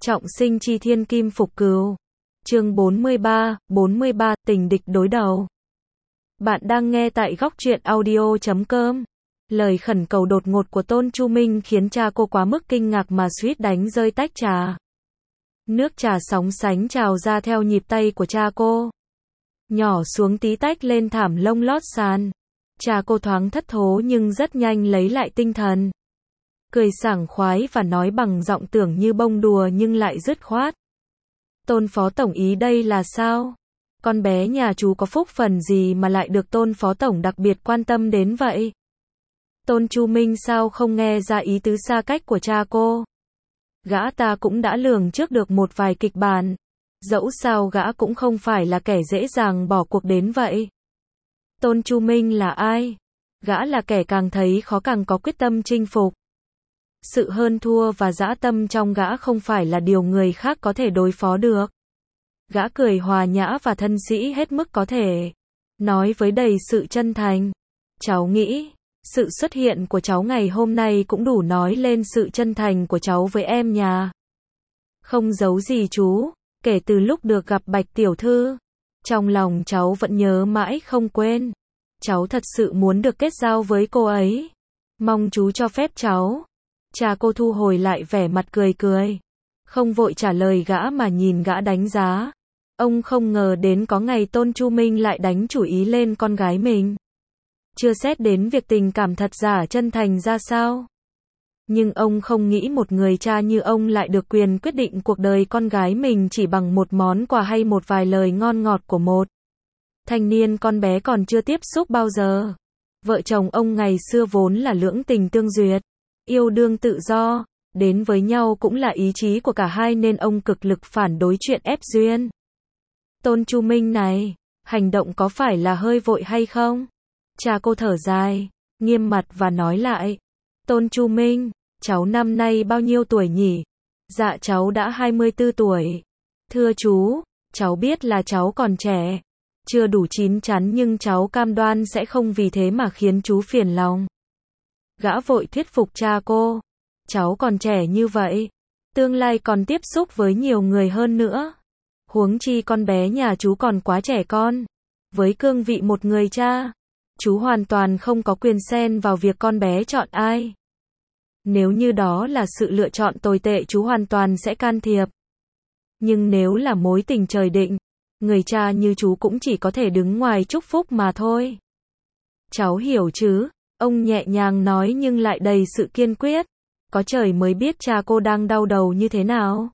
Trọng sinh chi thiên kim phục cừu. Chương 43, tình địch đối đầu. Bạn đang nghe tại góc truyện audio.com. Lời khẩn cầu đột ngột của Tôn Chu Minh khiến cha cô quá mức kinh ngạc mà suýt đánh rơi tách trà. Nước trà sóng sánh trào ra theo nhịp tay của cha cô. Nhỏ xuống tí tách lên thảm lông lót sàn. Cha cô thoáng thất thố nhưng rất nhanh lấy lại tinh thần. Cười sảng khoái và nói bằng giọng tưởng như bông đùa nhưng lại dứt khoát. Tôn phó tổng ý đây là sao? Con bé nhà chú có phúc phần gì mà lại được tôn phó tổng đặc biệt quan tâm đến vậy? Tôn Chu Minh sao không nghe ra ý tứ xa cách của cha cô? Gã ta cũng đã lường trước được một vài kịch bản. Dẫu sao gã cũng không phải là kẻ dễ dàng bỏ cuộc đến vậy. Tôn Chu Minh là ai? Gã là kẻ càng thấy khó càng có quyết tâm chinh phục. Sự hơn thua và dã tâm trong gã không phải là điều người khác có thể đối phó được. Gã cười hòa nhã và thân sĩ hết mức có thể. Nói với đầy sự chân thành. Cháu nghĩ, sự xuất hiện của cháu ngày hôm nay cũng đủ nói lên sự chân thành của cháu với em nhà. Không giấu gì chú, kể từ lúc được gặp Bạch tiểu thư, trong lòng cháu vẫn nhớ mãi không quên. Cháu thật sự muốn được kết giao với cô ấy. Mong chú cho phép cháu. Cha cô thu hồi lại vẻ mặt cười cười. Không vội trả lời gã mà nhìn gã đánh giá. Ông không ngờ đến có ngày Tôn Chu Minh lại đánh chủ ý lên con gái mình. Chưa xét đến việc tình cảm thật giả chân thành ra sao. Nhưng ông không nghĩ một người cha như ông lại được quyền quyết định cuộc đời con gái mình chỉ bằng một món quà hay một vài lời ngon ngọt của một thanh niên con bé còn chưa tiếp xúc bao giờ. Vợ chồng ông ngày xưa vốn là lưỡng tình tương duyệt. Yêu đương tự do, đến với nhau cũng là ý chí của cả hai nên ông cực lực phản đối chuyện ép duyên. Tôn Chu Minh này, hành động có phải là hơi vội hay không? Cha cô thở dài, nghiêm mặt và nói lại. Tôn Chu Minh, cháu năm nay bao nhiêu tuổi nhỉ? Dạ cháu đã 24 tuổi. Thưa chú, cháu biết là cháu còn trẻ, chưa đủ chín chắn nhưng cháu cam đoan sẽ không vì thế mà khiến chú phiền lòng. Gã vội thuyết phục cha cô. Cháu còn trẻ như vậy, tương lai còn tiếp xúc với nhiều người hơn nữa. Huống chi con bé nhà chú còn quá trẻ con. Với cương vị một người cha, chú hoàn toàn không có quyền xen vào việc con bé chọn ai. Nếu như đó là sự lựa chọn tồi tệ chú hoàn toàn sẽ can thiệp. Nhưng nếu là mối tình trời định, người cha như chú cũng chỉ có thể đứng ngoài chúc phúc mà thôi. Cháu hiểu chứ? Ông nhẹ nhàng nói nhưng lại đầy sự kiên quyết. Có trời mới biết cha cô đang đau đầu như thế nào.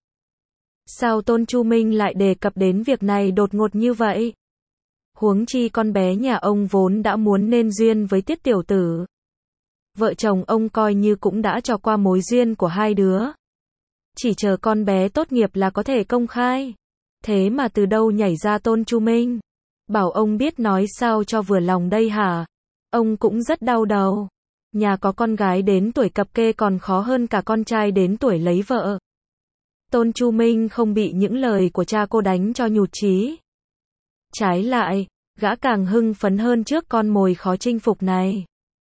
Sao Tôn Chu Minh lại đề cập đến việc này đột ngột như vậy? Huống chi con bé nhà ông vốn đã muốn nên duyên với Tiết tiểu tử. Vợ chồng ông coi như cũng đã cho qua mối duyên của hai đứa. Chỉ chờ con bé tốt nghiệp là có thể công khai. Thế mà từ đâu nhảy ra Tôn Chu Minh? Bảo ông biết nói sao cho vừa lòng đây hả? Ông cũng rất đau đầu. Nhà có con gái đến tuổi cập kê còn khó hơn cả con trai đến tuổi lấy vợ. Tôn Chu Minh không bị những lời của cha cô đánh cho nhụt chí. Trái lại, gã càng hưng phấn hơn trước con mồi khó chinh phục này.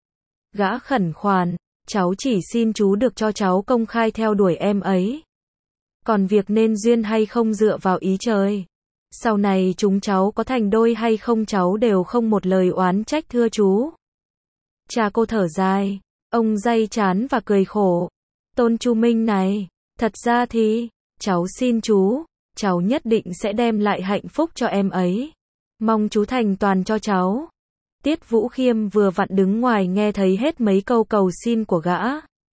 Gã khẩn khoản, cháu chỉ xin chú được cho cháu công khai theo đuổi em ấy. Còn việc nên duyên hay không dựa vào ý trời. Sau này chúng cháu có thành đôi hay không cháu đều không một lời oán trách thưa chú. Cha cô thở dài, ông day chán và cười khổ. Tôn Chu Minh này, thật ra thì, cháu xin chú, cháu nhất định sẽ đem lại hạnh phúc cho em ấy. Mong chú thành toàn cho cháu. Tiết Vũ Khiêm vừa vặn đứng ngoài nghe thấy hết mấy câu cầu xin của gã.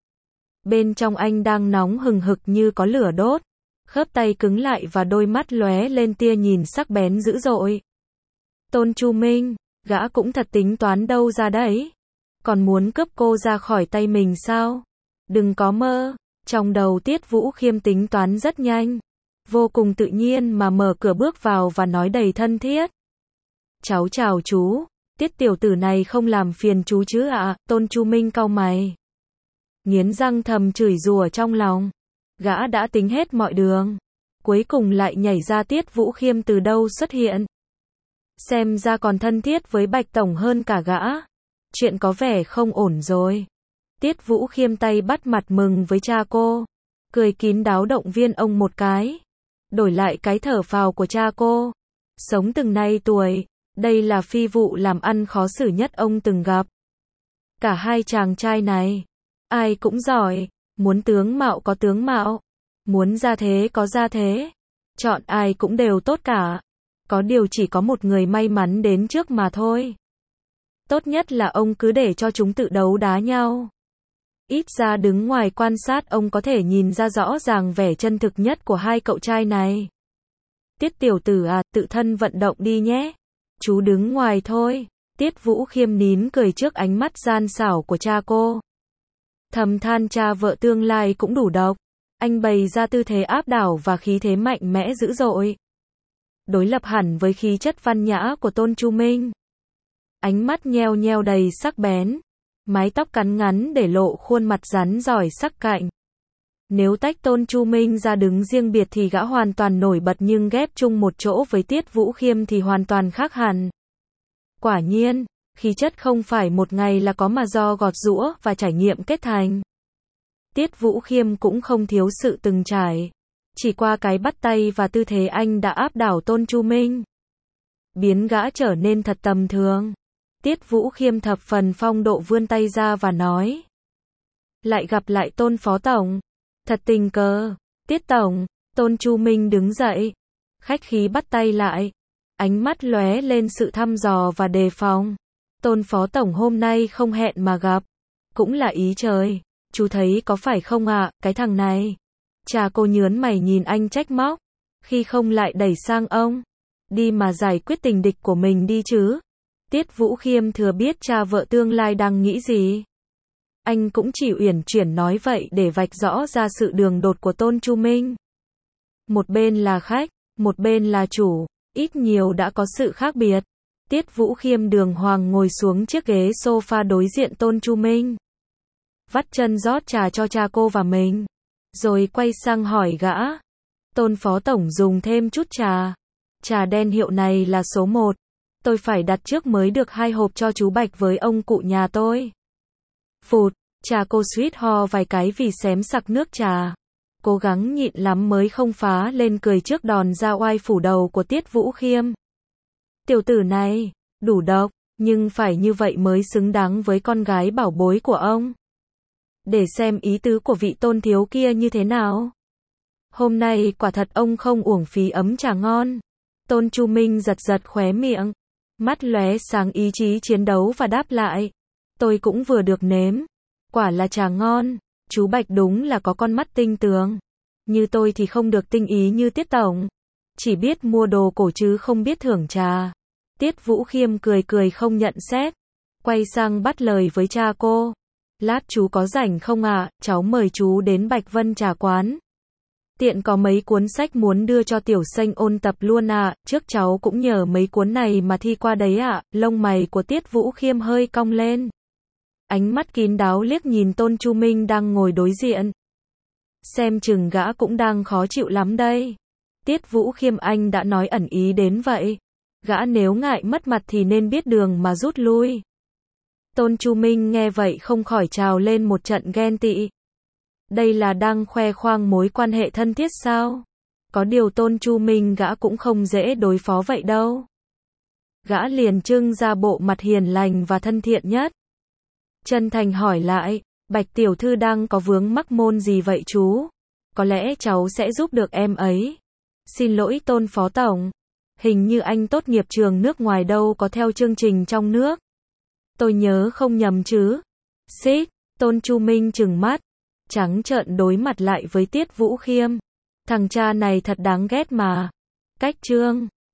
Bên trong anh đang nóng hừng hực như có lửa đốt. Khớp tay cứng lại và đôi mắt lóe lên tia nhìn sắc bén dữ dội. Tôn Chu Minh, gã cũng thật tính toán đâu ra đấy. Còn muốn cướp cô ra khỏi tay mình sao? Đừng có mơ. Trong đầu Tiết Vũ Khiêm tính toán rất nhanh. Vô cùng tự nhiên mà mở cửa bước vào và nói đầy thân thiết. Cháu chào chú. Tiết tiểu tử này không làm phiền chú chứ ạ? Tôn Chu Minh cau mày. Nghiến răng thầm chửi rủa trong lòng. Gã đã tính hết mọi đường. Cuối cùng lại nhảy ra Tiết Vũ Khiêm từ đâu xuất hiện. Xem ra còn thân thiết với Bạch Tổng hơn cả gã. Chuyện có vẻ không ổn rồi. Tiết Vũ Khiêm tay bắt mặt mừng với cha cô. cười kín đáo động viên ông một cái. Đổi lại cái thở phào của cha cô. Sống từng này tuổi, đây là phi vụ làm ăn khó xử nhất ông từng gặp. Cả hai chàng trai này, ai cũng giỏi, muốn tướng mạo có tướng mạo, muốn gia thế có gia thế, chọn ai cũng đều tốt cả. Có điều chỉ có một người may mắn đến trước mà thôi. Tốt nhất là ông cứ để cho chúng tự đấu đá nhau. Ít ra đứng ngoài quan sát ông có thể nhìn ra rõ ràng vẻ chân thực nhất của hai cậu trai này. Tiết tiểu tử à, tự thân vận động đi nhé. Chú đứng ngoài thôi. Tiết Vũ Khiêm nín cười trước ánh mắt gian xảo của cha cô. Thầm than cha vợ tương lai cũng đủ độc. Anh bày ra tư thế áp đảo và khí thế mạnh mẽ dữ dội. Đối lập hẳn với khí chất văn nhã của Tôn Chu Minh. Ánh mắt nheo nheo đầy sắc bén. Mái tóc cắn ngắn để lộ khuôn mặt rắn giỏi sắc cạnh. Nếu tách Tôn Chu Minh ra đứng riêng biệt thì gã hoàn toàn nổi bật, nhưng ghép chung một chỗ với Tiết Vũ Khiêm thì hoàn toàn khác hẳn. Quả nhiên, khí chất không phải một ngày là có mà do gọt giũa và trải nghiệm kết thành. Tiết Vũ Khiêm cũng không thiếu sự từng trải. Chỉ qua cái bắt tay và tư thế anh đã áp đảo Tôn Chu Minh. Biến gã trở nên thật tầm thường. Tiết Vũ Khiêm thập phần phong độ vươn tay ra và nói. Lại gặp lại Tôn Phó Tổng. Thật tình cờ. Tiết Tổng. Tôn Chu Minh đứng dậy. Khách khí bắt tay lại. Ánh mắt lóe lên sự thăm dò và đề phòng. Tôn Phó Tổng hôm nay không hẹn mà gặp. Cũng là ý trời. Chú thấy có phải không ạ, cái thằng này. Cha cô nhớn mày nhìn anh trách móc. Khi không lại đẩy sang ông. Đi mà giải quyết tình địch của mình đi chứ. Tiết Vũ Khiêm thừa biết cha vợ tương lai đang nghĩ gì. Anh cũng chỉ uyển chuyển nói vậy để vạch rõ ra sự đường đột của Tôn Chu Minh. Một bên là khách, một bên là chủ, ít nhiều đã có sự khác biệt. Tiết Vũ Khiêm đường hoàng ngồi xuống chiếc ghế sofa đối diện Tôn Chu Minh. Vắt chân rót trà cho cha cô và mình. Rồi quay sang hỏi gã. Tôn Phó Tổng dùng thêm chút trà. Trà đen hiệu này là số 1. Tôi phải đặt trước mới được 2 hộp cho chú Bạch với ông cụ nhà tôi. Phụt, cha cô suýt ho vài cái vì xém sặc nước trà. Cố gắng nhịn lắm mới không phá lên cười trước đòn ra oai phủ đầu của Tiết Vũ Khiêm. Tiểu tử này, đủ độc, nhưng phải như vậy mới xứng đáng với con gái bảo bối của ông. Để xem ý tứ của vị Tôn thiếu kia như thế nào. Hôm nay quả thật ông không uổng phí ấm trà ngon. Tôn Chu Minh giật giật khóe miệng. Mắt lóe sáng ý chí chiến đấu và đáp lại. Tôi cũng vừa được nếm. Quả là trà ngon. Chú Bạch đúng là có con mắt tinh tường. Như tôi thì không được tinh ý như Tiết Tổng. Chỉ biết mua đồ cổ chứ không biết thưởng trà. Tiết Vũ Khiêm cười cười không nhận xét. Quay sang bắt lời với cha cô. Lát chú có rảnh không ạ, cháu mời chú đến Bạch Vân trà quán. Tiện có mấy cuốn sách muốn đưa cho tiểu sinh ôn tập luôn ạ, trước cháu cũng nhờ mấy cuốn này mà thi qua đấy ạ. Lông mày của Tiết Vũ Khiêm hơi cong lên. Ánh mắt kín đáo liếc nhìn Tôn Chu Minh đang ngồi đối diện. Xem chừng gã cũng đang khó chịu lắm đây. Tiết Vũ Khiêm anh đã nói ẩn ý đến vậy. Gã nếu ngại mất mặt thì nên biết đường mà rút lui. Tôn Chu Minh nghe vậy không khỏi trào lên một trận ghen tị. Đây là đang khoe khoang mối quan hệ thân thiết sao? Có điều Tôn Chu Minh gã cũng không dễ đối phó vậy đâu. Gã liền trưng ra bộ mặt hiền lành và thân thiện nhất. Chân thành hỏi lại, Bạch tiểu thư đang có vướng mắc môn gì vậy chú? Có lẽ cháu sẽ giúp được em ấy. Xin lỗi Tôn Phó Tổng. Hình như anh tốt nghiệp trường nước ngoài đâu có theo chương trình trong nước. Tôi nhớ không nhầm chứ. Xích, Tôn Chu Minh trừng mắt. Trắng trợn đối mặt lại với Tiết Vũ Khiêm. Thằng cha này thật đáng ghét mà. Cách chương